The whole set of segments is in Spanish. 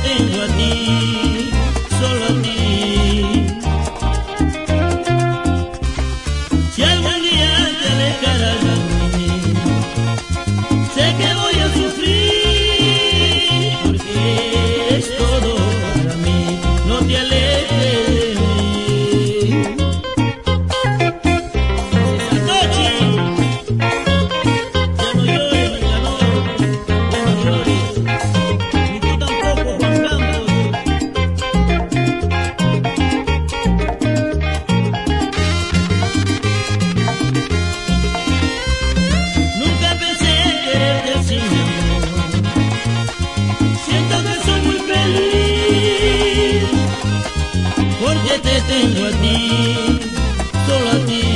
tengo a ti, solo a ti. Si algún día te alejarás de mí, sé que voy a sufrir, porque es todo para mí. No te alejes de mí. Satoshi, ya no llores, bailador, ya no llores, ni tú tampoco, Juan Campos. Nunca pensé quererte sin amor, siento que soy muy feliz, porque te tengo a ti, solo a ti.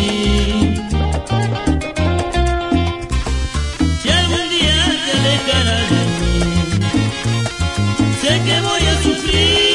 Si algún día te alejarás de mí, sé que voy a sufrir.